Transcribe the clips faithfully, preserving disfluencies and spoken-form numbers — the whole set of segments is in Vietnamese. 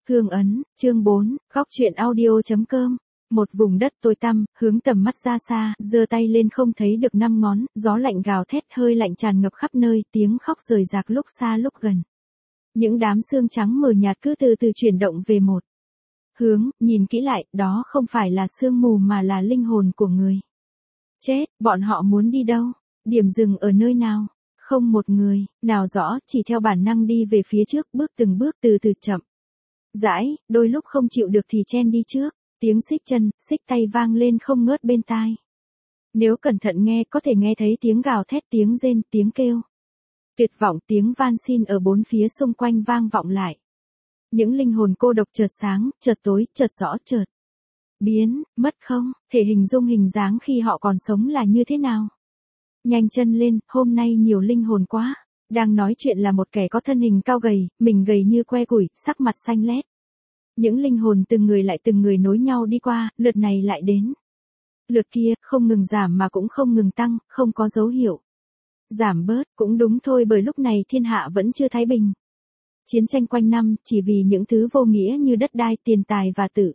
Hương ấn, chương bốn, góc truyện audio.com. Một vùng đất tối tăm, hướng tầm mắt ra xa, giơ tay lên không thấy được năm ngón, gió lạnh gào thét, hơi lạnh tràn ngập khắp nơi, tiếng khóc rời rạc lúc xa lúc gần. Những đám xương trắng mờ nhạt cứ từ từ chuyển động về một hướng, nhìn kỹ lại, đó không phải là sương mù mà là linh hồn của người chết. Bọn họ muốn đi đâu? Điểm dừng ở nơi nào? Không một người nào rõ, chỉ theo bản năng đi về phía trước, bước từng bước từ từ chậm rãi, đôi lúc không chịu được thì chen đi trước. Tiếng xích chân, xích tay vang lên không ngớt bên tai. Nếu cẩn thận nghe, có thể nghe thấy tiếng gào thét, tiếng rên, tiếng kêu tuyệt vọng, tiếng van xin ở bốn phía xung quanh vang vọng lại. Những linh hồn cô độc chợt sáng, chợt tối, chợt rõ, chợt biến mất không thể hình dung hình dáng khi họ còn sống là như thế nào. Nhanh chân lên, hôm nay nhiều linh hồn quá. Đang nói chuyện là một kẻ có thân hình cao gầy, mình gầy như que củi, sắc mặt xanh lét. Những linh hồn từng người lại từng người nối nhau đi qua, lượt này lại đến lượt kia, không ngừng giảm mà cũng không ngừng tăng, không có dấu hiệu giảm bớt. Cũng đúng thôi, bởi lúc này thiên hạ vẫn chưa thái bình. Chiến tranh quanh năm, chỉ vì những thứ vô nghĩa như đất đai, tiền tài và tự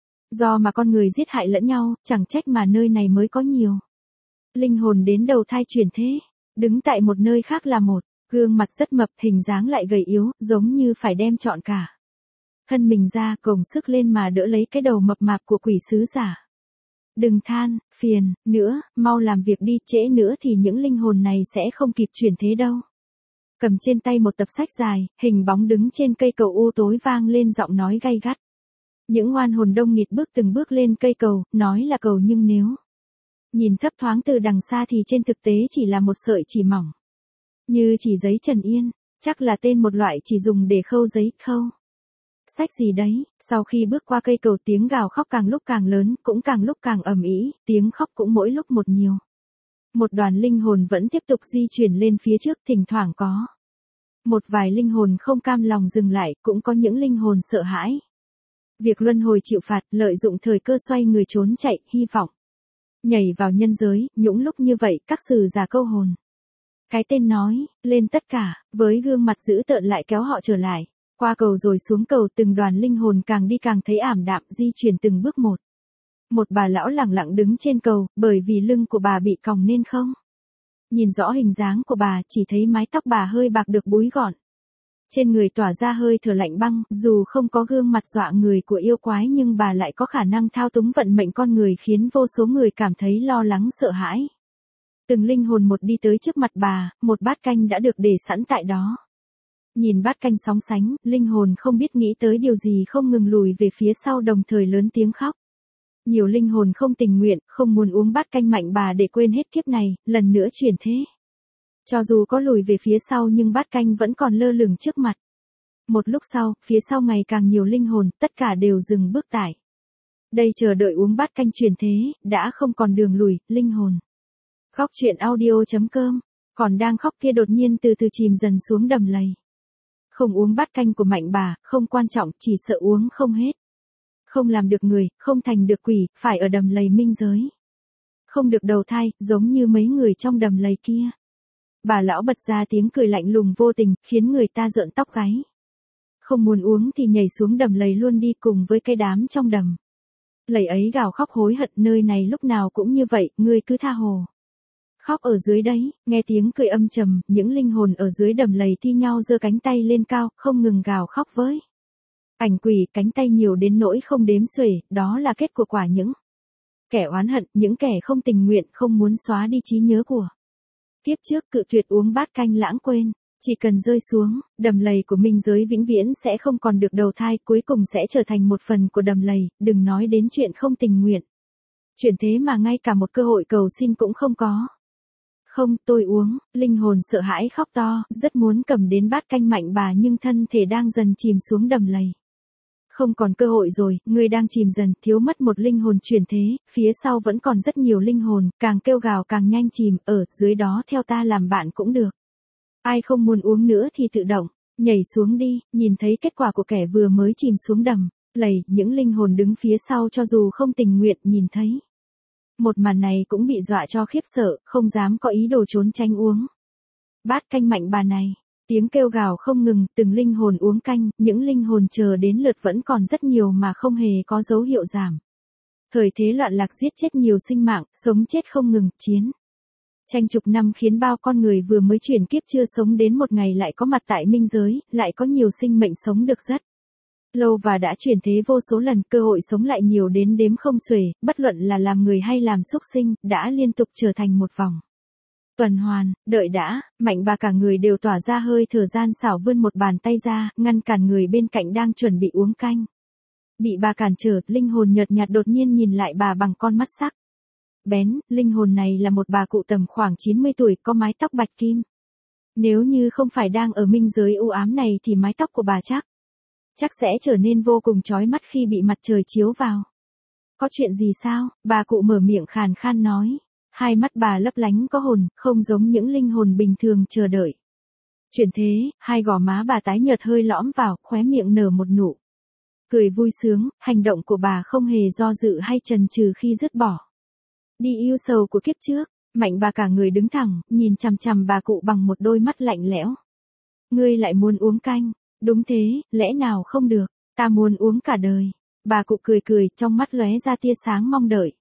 do mà con người giết hại lẫn nhau, chẳng trách mà nơi này mới có nhiều linh hồn đến đầu thai chuyển thế. Đứng tại một nơi khác là một gương mặt rất mập, hình dáng lại gầy yếu, giống như phải đem trọn cả thân mình ra, gồng sức lên mà đỡ lấy cái đầu mập mạp của quỷ sứ giả. Đừng than phiền nữa, mau làm việc đi, trễ nữa thì những linh hồn này sẽ không kịp chuyển thế đâu. Cầm trên tay một tập sách dài, hình bóng đứng trên cây cầu u tối vang lên giọng nói gay gắt. Những oan hồn đông nghịt bước từng bước lên cây cầu, nói là cầu nhưng nếu nhìn thấp thoáng từ đằng xa thì trên thực tế chỉ là một sợi chỉ mỏng, như chỉ giấy trần yên, chắc là tên một loại chỉ dùng để khâu giấy, khâu sách gì đấy. Sau khi bước qua cây cầu, tiếng gào khóc càng lúc càng lớn, cũng càng lúc càng ầm ĩ, tiếng khóc cũng mỗi lúc một nhiều. Một đoàn linh hồn vẫn tiếp tục di chuyển lên phía trước, thỉnh thoảng có một vài linh hồn không cam lòng dừng lại, cũng có những linh hồn sợ hãi việc luân hồi chịu phạt, lợi dụng thời cơ xoay người trốn chạy, hy vọng nhảy vào nhân giới. Những lúc như vậy, các sử giả câu hồn, cái tên nói lên tất cả, với gương mặt dữ tợn lại kéo họ trở lại. Qua cầu rồi xuống cầu, từng đoàn linh hồn càng đi càng thấy ảm đạm, di chuyển từng bước một. Một bà lão lẳng lặng đứng trên cầu, bởi vì lưng của bà bị còng nên không nhìn rõ hình dáng của bà, chỉ thấy mái tóc bà hơi bạc được búi gọn. Trên người tỏa ra hơi thở lạnh băng, dù không có gương mặt dọa người của yêu quái nhưng bà lại có khả năng thao túng vận mệnh con người, khiến vô số người cảm thấy lo lắng sợ hãi. Từng linh hồn một đi tới trước mặt bà, một bát canh đã được để sẵn tại đó. Nhìn bát canh sóng sánh, linh hồn không biết nghĩ tới điều gì không ngừng lùi về phía sau, đồng thời lớn tiếng khóc. Nhiều linh hồn không tình nguyện, không muốn uống bát canh mạnh bà để quên hết kiếp này, lần nữa chuyển thế. Cho dù có lùi về phía sau nhưng bát canh vẫn còn lơ lửng trước mặt. Một lúc sau, phía sau ngày càng nhiều linh hồn, tất cả đều dừng bước tại đây chờ đợi uống bát canh chuyển thế, đã không còn đường lùi. Linh hồn góc truyện audio.com. Còn đang khóc kia đột nhiên từ từ chìm dần xuống đầm lầy. Không uống bát canh của mạnh bà, không quan trọng, chỉ sợ uống không hết. Không làm được người, không thành được quỷ, phải ở đầm lầy minh giới. Không được đầu thai, giống như mấy người trong đầm lầy kia. Bà lão bật ra tiếng cười lạnh lùng vô tình, khiến người ta rợn tóc gáy. Không muốn uống thì nhảy xuống đầm lầy luôn đi, cùng với cái đám trong đầm lầy ấy gào khóc hối hận. Nơi này lúc nào cũng như vậy, ngươi cứ tha hồ khóc ở dưới đấy. Nghe tiếng cười âm trầm, những linh hồn ở dưới đầm lầy thi nhau giơ cánh tay lên cao, không ngừng gào khóc với ảnh quỷ. Cánh tay nhiều đến nỗi không đếm xuể, đó là kết của quả những kẻ oán hận, những kẻ không tình nguyện, không muốn xóa đi trí nhớ của kiếp trước, cự tuyệt uống bát canh lãng quên. Chỉ cần rơi xuống đầm lầy của minh giới vĩnh viễn sẽ không còn được đầu thai, cuối cùng sẽ trở thành một phần của đầm lầy, đừng nói đến chuyện không tình nguyện chuyển thế mà ngay cả một cơ hội cầu xin cũng không có. Không, tôi uống. Linh hồn sợ hãi khóc to, rất muốn cầm đến bát canh mạnh bà nhưng thân thể đang dần chìm xuống đầm lầy. Không còn cơ hội rồi, người đang chìm dần, thiếu mất một linh hồn chuyển thế, phía sau vẫn còn rất nhiều linh hồn, càng kêu gào càng nhanh chìm, ở dưới đó theo ta làm bạn cũng được. Ai không muốn uống nữa thì tự động nhảy xuống đi. Nhìn thấy kết quả của kẻ vừa mới chìm xuống đầm lầy, những linh hồn đứng phía sau cho dù không tình nguyện nhìn thấy một màn này cũng bị dọa cho khiếp sợ, không dám có ý đồ trốn tránh uống bát canh mạnh bà này. Tiếng kêu gào không ngừng, từng linh hồn uống canh, những linh hồn chờ đến lượt vẫn còn rất nhiều mà không hề có dấu hiệu giảm. Thời thế loạn lạc giết chết nhiều sinh mạng, sống chết không ngừng, chiến. Tranh chục năm khiến bao con người vừa mới chuyển kiếp chưa sống đến một ngày lại có mặt tại minh giới, lại có nhiều sinh mệnh sống được rất lâu và đã chuyển thế vô số lần, cơ hội sống lại nhiều đến đếm không xuể, bất luận là làm người hay làm súc sinh, đã liên tục trở thành một vòng tuần hoàn. Đợi đã, Mạnh bà cả người đều tỏa ra hơi thở gian xảo, vươn một bàn tay ra, ngăn cản người bên cạnh đang chuẩn bị uống canh. Bị bà cản trở, linh hồn nhợt nhạt đột nhiên nhìn lại bà bằng con mắt sắc bén. Linh hồn này là một bà cụ tầm khoảng chín mươi tuổi, có mái tóc bạch kim. Nếu như không phải đang ở minh giới u ám này thì mái tóc của bà chắc chắc sẽ trở nên vô cùng chói mắt khi bị mặt trời chiếu vào. Có chuyện gì sao? Bà cụ mở miệng khàn khan nói. Hai mắt bà lấp lánh có hồn, không giống những linh hồn bình thường chờ đợi chuyển thế. Hai gò má bà tái nhợt hơi lõm vào, khóe miệng nở một nụ cười vui sướng. Hành động của bà không hề do dự hay chần chừ khi dứt bỏ đi yêu sầu của kiếp trước. Mạnh bà cả người đứng thẳng, nhìn chằm chằm bà cụ bằng một đôi mắt lạnh lẽo. Ngươi lại muốn uống canh? Đúng thế, lẽ nào không được? Ta muốn uống cả đời. Bà cụ cười cười, trong mắt lóe ra tia sáng mong đợi.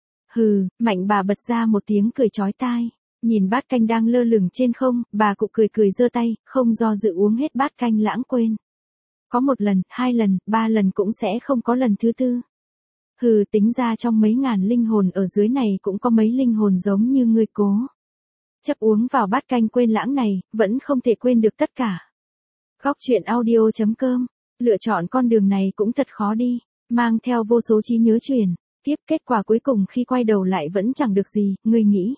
Hừ, Mạnh bà bật ra một tiếng cười chói tai. Nhìn bát canh đang lơ lửng trên không, bà cụ cười cười giơ tay, không do dự uống hết bát canh lãng quên. Có một lần, hai lần, ba lần cũng sẽ không có lần thứ tư. Hừ, tính ra trong mấy ngàn linh hồn ở dưới này cũng có mấy linh hồn giống như ngươi cố chấp uống vào bát canh quên lãng này, vẫn không thể quên được tất cả. Góc truyện audio chấm com, lựa chọn con đường này cũng thật khó đi, mang theo vô số trí nhớ truyền tiếp, kết quả cuối cùng khi quay đầu lại vẫn chẳng được gì. Ngươi nghĩ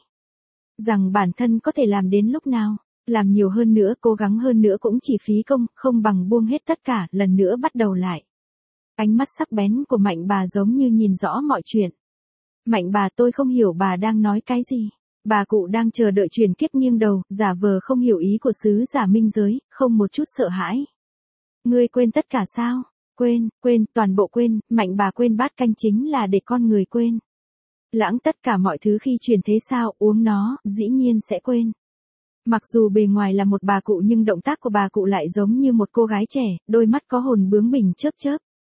rằng bản thân có thể làm đến lúc nào? Làm nhiều hơn nữa, cố gắng hơn nữa cũng chỉ phí công, không bằng buông hết tất cả, lần nữa bắt đầu lại. Ánh mắt sắc bén của Mạnh bà giống như nhìn rõ mọi chuyện. Mạnh bà, tôi không hiểu bà đang nói cái gì. Bà cụ đang chờ đợi chuyển kiếp nghiêng đầu, giả vờ không hiểu ý của sứ giả minh giới, không một chút sợ hãi. Ngươi quên tất cả sao? Quên, quên, toàn bộ quên. Mạnh bà quên bát canh chính là để con người quên lãng tất cả mọi thứ khi chuyển thế sao? Uống nó, dĩ nhiên sẽ quên. Mặc dù bề ngoài là một bà cụ nhưng động tác của bà cụ lại giống như một cô gái trẻ, đôi mắt có hồn bướng bỉnh chớp chớp.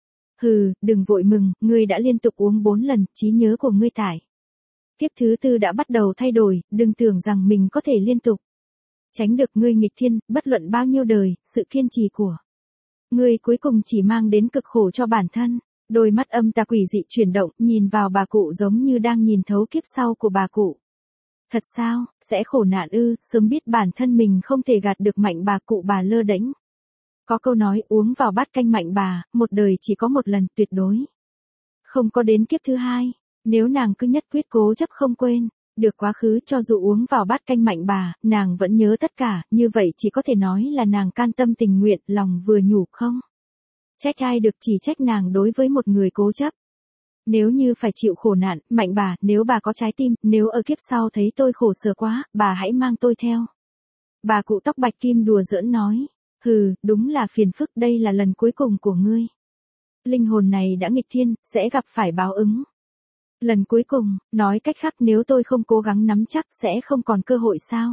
Hừ, đừng vội mừng, ngươi đã liên tục uống bốn lần, trí nhớ của ngươi tải kiếp thứ tư đã bắt đầu thay đổi, đừng tưởng rằng mình có thể liên tục tránh được ngươi nghịch thiên, bất luận bao nhiêu đời, sự kiên trì của ngươi cuối cùng chỉ mang đến cực khổ cho bản thân. Đôi mắt âm tà quỷ dị chuyển động, nhìn vào bà cụ giống như đang nhìn thấu kiếp sau của bà cụ. Thật sao, sẽ khổ nạn ư? Sớm biết bản thân mình không thể gạt được Mạnh bà, cụ bà lơ đễnh. Có câu nói uống vào bát canh Mạnh bà, một đời chỉ có một lần, tuyệt đối không có đến kiếp thứ hai. Nếu nàng cứ nhất quyết cố chấp không quên được quá khứ, cho dù uống vào bát canh Mạnh bà, nàng vẫn nhớ tất cả, như vậy chỉ có thể nói là nàng can tâm tình nguyện, lòng vừa nhủ không trách ai được, chỉ trách nàng đối với một người cố chấp. Nếu như phải chịu khổ nạn, Mạnh bà, nếu bà có trái tim, nếu ở kiếp sau thấy tôi khổ sở quá, bà hãy mang tôi theo. Bà cụ tóc bạch kim đùa giỡn nói. Hừ, đúng là phiền phức, đây là lần cuối cùng của ngươi. Linh hồn này đã nghịch thiên, sẽ gặp phải báo ứng. Lần cuối cùng, nói cách khác nếu tôi không cố gắng nắm chắc sẽ không còn cơ hội sao?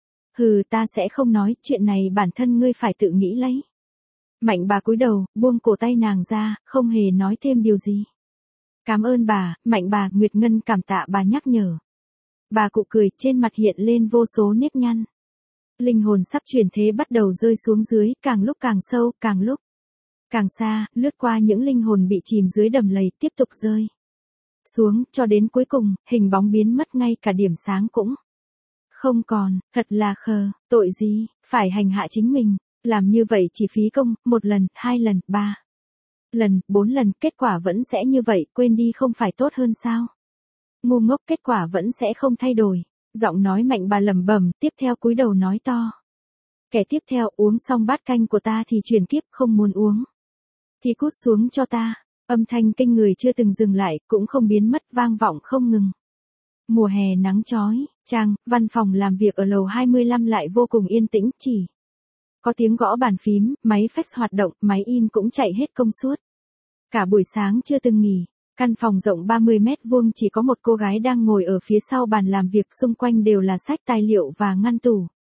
Hừ, ta sẽ không nói, chuyện này bản thân ngươi phải tự nghĩ lấy. Mạnh bà cúi đầu, buông cổ tay nàng ra, không hề nói thêm điều gì. Cảm ơn bà, Mạnh bà, Nguyệt Ngân cảm tạ bà nhắc nhở. Bà cụ cười, trên mặt hiện lên vô số nếp nhăn. Linh hồn sắp chuyển thế bắt đầu rơi xuống dưới, càng lúc càng sâu, càng lúc càng xa, lướt qua những linh hồn bị chìm dưới đầm lầy, tiếp tục rơi xuống, cho đến cuối cùng, hình bóng biến mất, ngay cả điểm sáng cũng không còn. Thật là khờ, tội gì, phải hành hạ chính mình, làm như vậy chỉ phí công, một lần, hai lần, ba lần, bốn lần, kết quả vẫn sẽ như vậy, quên đi không phải tốt hơn sao? Ngu ngốc, kết quả vẫn sẽ không thay đổi. Giọng nói Mạnh bà lẩm bẩm, tiếp theo cúi đầu nói to. Kẻ tiếp theo, uống xong bát canh của ta thì chuyển kiếp, không muốn uống thì cút xuống cho ta. Âm thanh kinh người chưa từng dừng lại, cũng không biến mất, vang vọng không ngừng. Mùa hè nắng chói, trang, văn phòng làm việc ở lầu hai mươi lăm lại vô cùng yên tĩnh, chỉ có tiếng gõ bàn phím, máy fax hoạt động, máy in cũng chạy hết công suất. Cả buổi sáng chưa từng nghỉ. Căn phòng rộng ba mươi mét vuông chỉ có một cô gái đang ngồi ở phía sau bàn làm việc, xung quanh đều là sách tài liệu và ngăn tủ.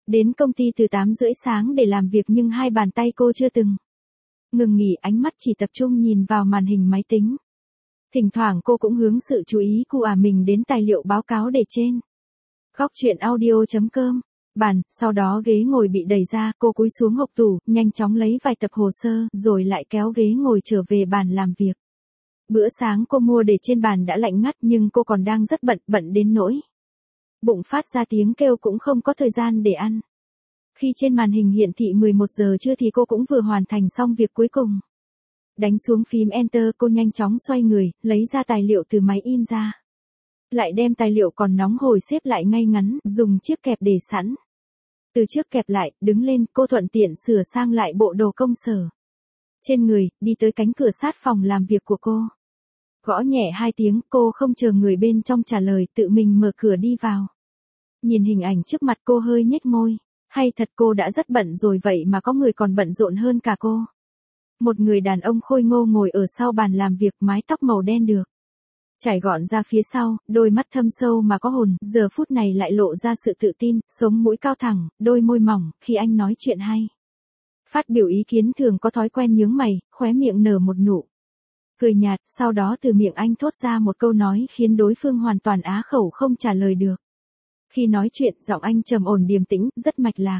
Đến công ty từ tám rưỡi sáng để làm việc nhưng hai bàn tay cô chưa từng ngừng nghỉ, ánh mắt chỉ tập trung nhìn vào màn hình máy tính. Thỉnh thoảng cô cũng hướng sự chú ý của à mình đến tài liệu báo cáo để trên góc chuyện audio chấm com. Bàn, sau đó ghế ngồi bị đẩy ra, cô cúi xuống hộc tủ, nhanh chóng lấy vài tập hồ sơ, rồi lại kéo ghế ngồi trở về bàn làm việc. Bữa sáng cô mua để trên bàn đã lạnh ngắt nhưng cô còn đang rất bận, bận đến nỗi bụng phát ra tiếng kêu cũng không có thời gian để ăn. Khi trên màn hình hiển thị mười một giờ trưa thì cô cũng vừa hoàn thành xong việc cuối cùng. Đánh xuống phím Enter, cô nhanh chóng xoay người, lấy ra tài liệu từ máy in ra. Lại đem tài liệu còn nóng hổi xếp lại ngay ngắn, dùng chiếc kẹp để sẵn. Từ chiếc kẹp lại, đứng lên, cô thuận tiện sửa sang lại bộ đồ công sở trên người, đi tới cánh cửa sát phòng làm việc của cô. Gõ nhẹ hai tiếng, cô không chờ người bên trong trả lời, tự mình mở cửa đi vào. Nhìn hình ảnh trước mặt cô hơi nhếch môi. Hay thật cô đã rất bận rồi vậy mà có người còn bận rộn hơn cả cô. Một người đàn ông khôi ngô ngồi ở sau bàn làm việc, mái tóc màu đen được chải gọn ra phía sau, đôi mắt thâm sâu mà có hồn, giờ phút này lại lộ ra sự tự tin, sống mũi cao thẳng, đôi môi mỏng, khi anh nói chuyện hay phát biểu ý kiến thường có thói quen nhướng mày, khóe miệng nở một nụ cười nhạt, sau đó từ miệng anh thốt ra một câu nói khiến đối phương hoàn toàn á khẩu không trả lời được. Khi nói chuyện, giọng anh trầm ổn điềm tĩnh, rất mạch lạc.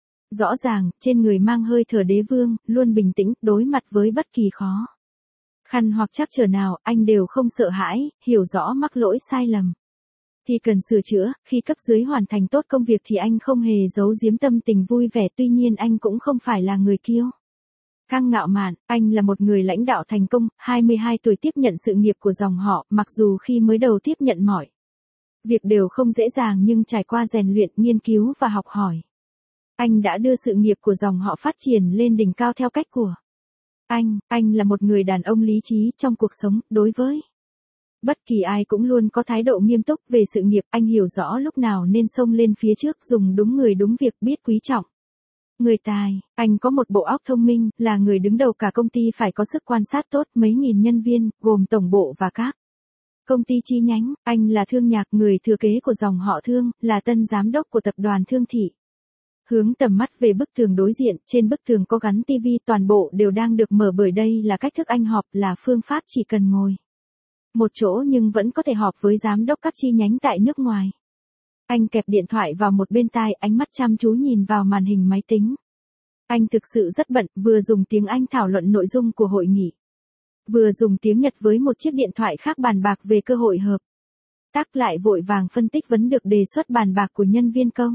Rõ ràng, trên người mang hơi thở đế vương, luôn bình tĩnh, đối mặt với bất kỳ khó khăn hoặc trắc trở nào, anh đều không sợ hãi, hiểu rõ mắc lỗi sai lầm thì cần sửa chữa, khi cấp dưới hoàn thành tốt công việc thì anh không hề giấu giếm tâm tình vui vẻ, tuy nhiên anh cũng không phải là người kiêu căng ngạo mạn, anh là một người lãnh đạo thành công, hai mươi hai tuổi tiếp nhận sự nghiệp của dòng họ, mặc dù khi mới đầu tiếp nhận mọi việc đều không dễ dàng nhưng trải qua rèn luyện, nghiên cứu và học hỏi, anh đã đưa sự nghiệp của dòng họ phát triển lên đỉnh cao theo cách của anh. Anh là một người đàn ông lý trí trong cuộc sống, đối với bất kỳ ai cũng luôn có thái độ nghiêm túc về sự nghiệp, anh hiểu rõ lúc nào nên xông lên phía trước, dùng đúng người đúng việc, biết quý trọng người tài. Anh có một bộ óc thông minh, là người đứng đầu cả công ty phải có sức quan sát tốt, mấy nghìn nhân viên, gồm tổng bộ và các công ty chi nhánh. Anh là Thương Nhạc, người thừa kế của dòng họ Thương, là tân giám đốc của tập đoàn Thương Thị. Hướng tầm mắt về bức tường đối diện, trên bức tường có gắn tivi, toàn bộ đều đang được mở bởi đây là cách thức anh họp, là phương pháp chỉ cần ngồi một chỗ nhưng vẫn có thể họp với giám đốc các chi nhánh tại nước ngoài. Anh kẹp điện thoại vào một bên tai, ánh mắt chăm chú nhìn vào màn hình máy tính. Anh thực sự rất bận, vừa dùng tiếng Anh thảo luận nội dung của hội nghị, vừa dùng tiếng Nhật với một chiếc điện thoại khác bàn bạc về cơ hội hợp tác, lại vội vàng phân tích vấn được đề xuất bàn bạc của nhân viên công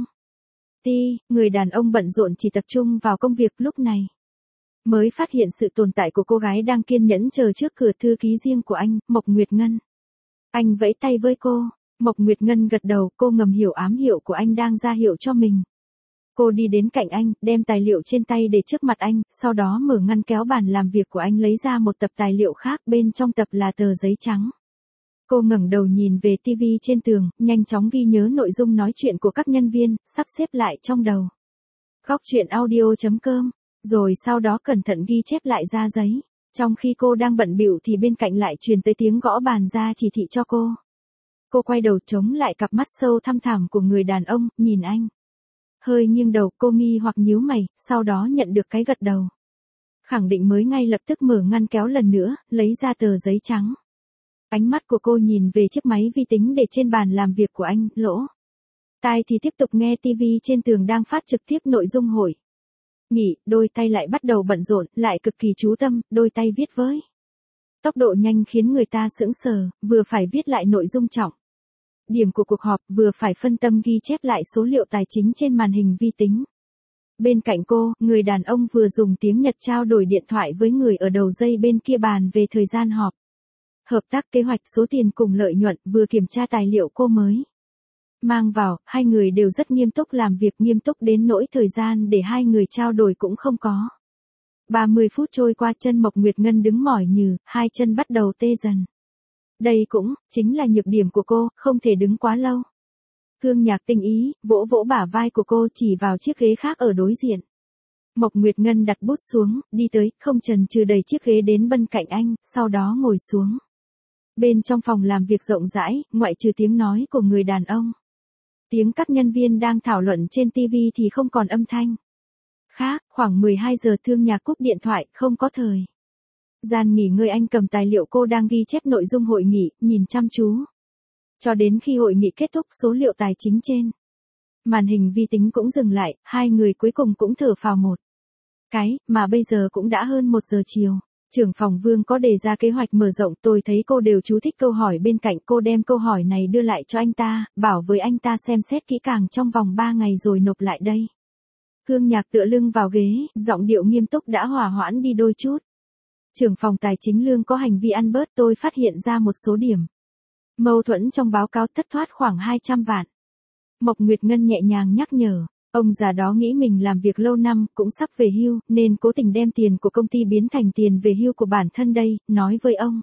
ty. Người đàn ông bận rộn chỉ tập trung vào công việc, lúc này mới phát hiện sự tồn tại của cô gái đang kiên nhẫn chờ trước cửa thư ký riêng của anh, Mộc Nguyệt Ngân. Anh vẫy tay với cô, Mộc Nguyệt Ngân gật đầu, cô ngầm hiểu ám hiệu của anh đang ra hiệu cho mình. Cô đi đến cạnh anh, đem tài liệu trên tay để trước mặt anh, sau đó mở ngăn kéo bàn làm việc của anh, lấy ra một tập tài liệu khác, bên trong tập là tờ giấy trắng. Cô ngẩng đầu nhìn về tivi trên tường, nhanh chóng ghi nhớ nội dung nói chuyện của các nhân viên, sắp xếp lại trong đầu. Góc chuyện audio chấm com, rồi sau đó cẩn thận ghi chép lại ra giấy. Trong khi cô đang bận bịu thì bên cạnh lại truyền tới tiếng gõ bàn ra chỉ thị cho cô. Cô quay đầu chống lại cặp mắt sâu thăm thẳm của người đàn ông, nhìn anh. Hơi nghiêng đầu, cô nghi hoặc nhíu mày, sau đó nhận được cái gật đầu khẳng định mới ngay lập tức mở ngăn kéo lần nữa, lấy ra tờ giấy trắng. Ánh mắt của cô nhìn về chiếc máy vi tính để trên bàn làm việc của anh, lỗ tai thì tiếp tục nghe tivi trên tường đang phát trực tiếp nội dung hội nghị, đôi tay lại bắt đầu bận rộn, lại cực kỳ chú tâm, đôi tay viết với tốc độ nhanh khiến người ta sững sờ, vừa phải viết lại nội dung trọng điểm của cuộc họp, vừa phải phân tâm ghi chép lại số liệu tài chính trên màn hình vi tính. Bên cạnh cô, người đàn ông vừa dùng tiếng Nhật trao đổi điện thoại với người ở đầu dây bên kia bàn về thời gian họp hợp tác, kế hoạch, số tiền cùng lợi nhuận, vừa kiểm tra tài liệu cô mới mang vào. Hai người đều rất nghiêm túc làm việc, nghiêm túc đến nỗi thời gian để hai người trao đổi cũng không có. ba mươi phút trôi qua, chân Mộc Nguyệt Ngân đứng mỏi nhừ, hai chân bắt đầu tê dần. Đây cũng chính là nhược điểm của cô, không thể đứng quá lâu. Thương Nhạc tinh ý, vỗ vỗ bả vai của cô, chỉ vào chiếc ghế khác ở đối diện. Mộc Nguyệt Ngân đặt bút xuống, đi tới, không chần chừ đẩy chiếc ghế đến bên cạnh anh, sau đó ngồi xuống. Bên trong phòng làm việc rộng rãi, ngoại trừ tiếng nói của người đàn ông Tiếng các nhân viên đang thảo luận trên ti vi thì không còn âm thanh. Khác, khoảng mười hai giờ Thương Nhạc cúp điện thoại, không có thời gian nghỉ ngơi, anh cầm tài liệu cô đang ghi chép nội dung hội nghị, nhìn chăm chú. Cho đến khi hội nghị kết thúc, số liệu tài chính trên màn hình vi tính cũng dừng lại, hai người cuối cùng cũng thở phào một cái, mà bây giờ cũng đã hơn một giờ chiều. Trưởng phòng Vương có đề ra kế hoạch mở rộng, tôi thấy cô đều chú thích câu hỏi bên cạnh, cô đem câu hỏi này đưa lại cho anh ta, bảo với anh ta xem xét kỹ càng trong vòng ba ngày rồi nộp lại đây. Thương Nhạc tựa lưng vào ghế, giọng điệu nghiêm túc đã hòa hoãn đi đôi chút. Trưởng phòng tài chính Lương có hành vi ăn bớt, tôi phát hiện ra một số điểm mâu thuẫn trong báo cáo, thất thoát khoảng hai trăm vạn. Mộc Nguyệt Ngân nhẹ nhàng nhắc nhở, ông già đó nghĩ mình làm việc lâu năm, cũng sắp về hưu, nên cố tình đem tiền của công ty biến thành tiền về hưu của bản thân đây, nói với ông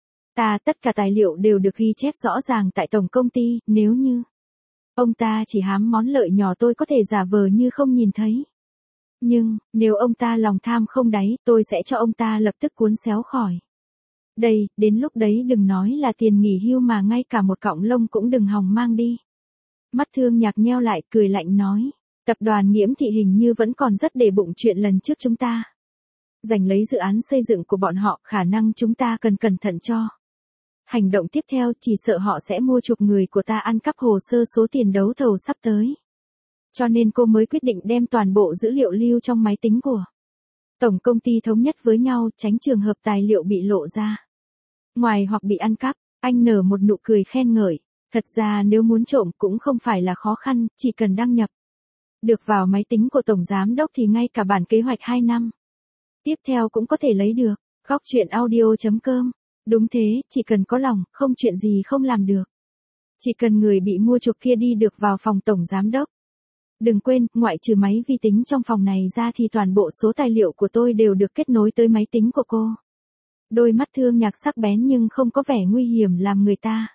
ta tất cả tài liệu đều được ghi chép rõ ràng tại tổng công ty, nếu như ông ta chỉ hám món lợi nhỏ tôi có thể giả vờ như không nhìn thấy. Nhưng, nếu ông ta lòng tham không đáy, tôi sẽ cho ông ta lập tức cuốn xéo khỏi đây, đến lúc đấy đừng nói là tiền nghỉ hưu mà ngay cả một cọng lông cũng đừng hòng mang đi. Mắt Thương Nhạc nheo lại, cười lạnh nói, tập đoàn Nghiễm Thị hình như vẫn còn rất để bụng chuyện lần trước chúng ta giành lấy dự án xây dựng của bọn họ, khả năng chúng ta cần cẩn thận cho hành động tiếp theo, chỉ sợ họ sẽ mua chuộc người của ta ăn cắp hồ sơ số tiền đấu thầu sắp tới. Cho nên cô mới quyết định đem toàn bộ dữ liệu lưu trong máy tính của tổng công ty thống nhất với nhau, tránh trường hợp tài liệu bị lộ ra ngoài hoặc bị ăn cắp. Anh nở một nụ cười khen ngợi. Thật ra nếu muốn trộm cũng không phải là khó khăn, chỉ cần đăng nhập được vào máy tính của tổng giám đốc thì ngay cả bản kế hoạch hai năm tiếp theo cũng có thể lấy được. Góc truyện audio chấm com. Đúng thế, chỉ cần có lòng, không chuyện gì không làm được. Chỉ cần người bị mua chuộc kia đi được vào phòng tổng giám đốc. Đừng quên, ngoại trừ máy vi tính trong phòng này ra thì toàn bộ số tài liệu của tôi đều được kết nối tới máy tính của cô. Đôi mắt Thương Nhạc sắc bén nhưng không có vẻ nguy hiểm làm người ta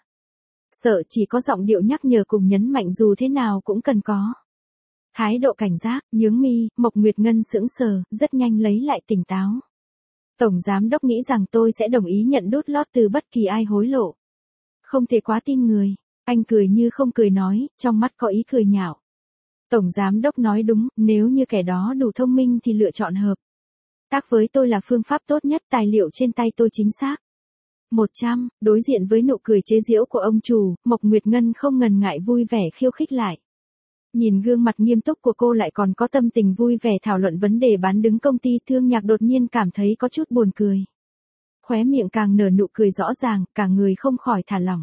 sợ, chỉ có giọng điệu nhắc nhở cùng nhấn mạnh dù thế nào cũng cần có thái độ cảnh giác. Nhướng mi, Mộc Nguyệt Ngân sững sờ, rất nhanh lấy lại tỉnh táo. Tổng giám đốc nghĩ rằng tôi sẽ đồng ý nhận đút lót từ bất kỳ ai hối lộ. Không thể quá tin người. Anh cười như không cười nói, trong mắt có ý cười nhạo. Tổng giám đốc nói đúng, nếu như kẻ đó đủ thông minh thì lựa chọn hợp tác với tôi là phương pháp tốt nhất, tài liệu trên tay tôi chính xác. một trăm, đối diện với nụ cười chế giễu của ông chủ, Mộc Nguyệt Ngân không ngần ngại vui vẻ khiêu khích lại. Nhìn gương mặt nghiêm túc của cô lại còn có tâm tình vui vẻ thảo luận vấn đề bán đứng công ty, Thương Nhạc đột nhiên cảm thấy có chút buồn cười. Khóe miệng càng nở nụ cười rõ ràng, cả người không khỏi thả lỏng.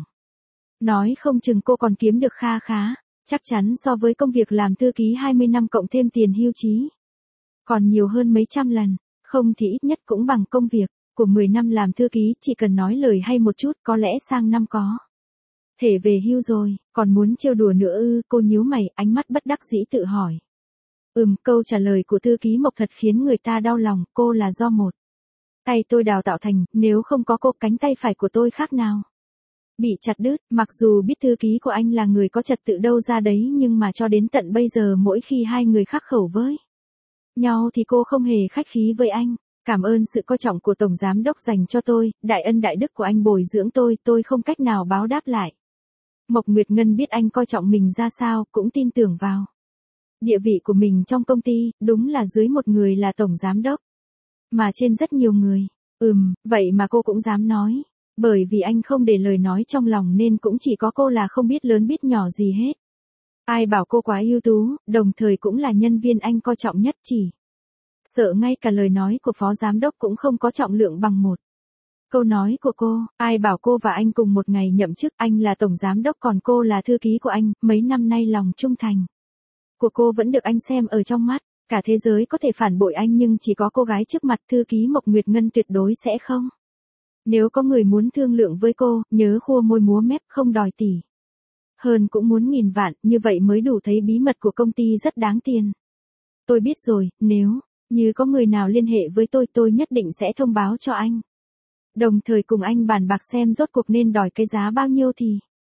Nói không chừng cô còn kiếm được kha khá, chắc chắn so với công việc làm thư ký hai mươi năm cộng thêm tiền hưu trí còn nhiều hơn mấy trăm lần, không thì ít nhất cũng bằng công việc của mười năm làm thư ký, chỉ cần nói lời hay một chút có lẽ sang năm có thể về hưu rồi. Còn muốn trêu đùa nữa ư? Cô nhíu mày, ánh mắt bất đắc dĩ tự hỏi. Ừm, câu trả lời của thư ký Mộc thật khiến người ta đau lòng, cô là do một tay tôi đào tạo thành, nếu không có cô cánh tay phải của tôi khác nào bị chặt đứt. Mặc dù biết thư ký của anh là người có trật tự đâu ra đấy, nhưng mà cho đến tận bây giờ mỗi khi hai người khắc khẩu với nhau thì cô không hề khách khí với anh. Cảm ơn sự coi trọng của tổng giám đốc dành cho tôi, đại ân đại đức của anh bồi dưỡng tôi, tôi không cách nào báo đáp lại. Mộc Nguyệt Ngân biết anh coi trọng mình ra sao, cũng tin tưởng vào địa vị của mình trong công ty, đúng là dưới một người là tổng giám đốc, mà trên rất nhiều người. Ừm, vậy mà cô cũng dám nói. Bởi vì anh không để lời nói trong lòng nên cũng chỉ có cô là không biết lớn biết nhỏ gì hết. Ai bảo cô quá ưu tú, đồng thời cũng là nhân viên anh coi trọng nhất, chỉ sợ ngay cả lời nói của phó giám đốc cũng không có trọng lượng bằng một câu nói của cô. Ai bảo cô và anh cùng một ngày nhậm chức, anh là tổng giám đốc còn cô là thư ký của anh, mấy năm nay lòng trung thành của cô vẫn được anh xem ở trong mắt. Cả thế giới có thể phản bội anh nhưng chỉ có cô gái trước mặt thư ký Mộc Nguyệt Ngân tuyệt đối sẽ không. Nếu có người muốn thương lượng với cô, nhớ khua môi múa mép, không đòi tỷ hơn cũng muốn nghìn vạn, như vậy mới đủ thấy bí mật của công ty rất đáng tiền. Tôi biết rồi, nếu như có người nào liên hệ với tôi, tôi nhất định sẽ thông báo cho anh. Đồng thời cùng anh bàn bạc xem rốt cuộc nên đòi cái giá bao nhiêu thì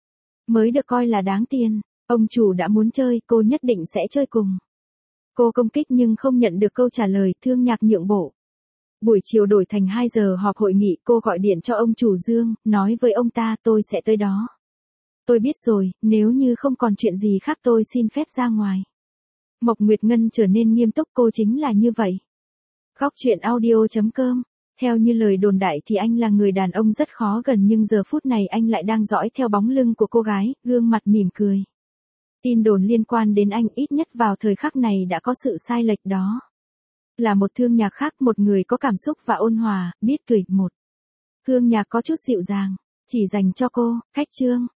mới được coi là đáng tiền. Ông chủ đã muốn chơi, cô nhất định sẽ chơi cùng. Cô công kích nhưng không nhận được câu trả lời, Thương Nhạc nhượng bộ. Buổi chiều đổi thành hai giờ họp hội nghị, cô gọi điện cho ông chủ Dương, nói với ông ta tôi sẽ tới đó. Tôi biết rồi, nếu như không còn chuyện gì khác tôi xin phép ra ngoài. Mộc Nguyệt Ngân trở nên nghiêm túc, cô chính là như vậy. Góc truyện audio chấm com. Theo như lời đồn đại thì anh là người đàn ông rất khó gần, nhưng giờ phút này anh lại đang dõi theo bóng lưng của cô gái, gương mặt mỉm cười. Tin đồn liên quan đến anh ít nhất vào thời khắc này đã có sự sai lệch đó. Là một thương nhạc khác, một người có cảm xúc và ôn hòa, biết cười. Một thương nhạc có chút dịu dàng, chỉ dành cho cô, khách trương.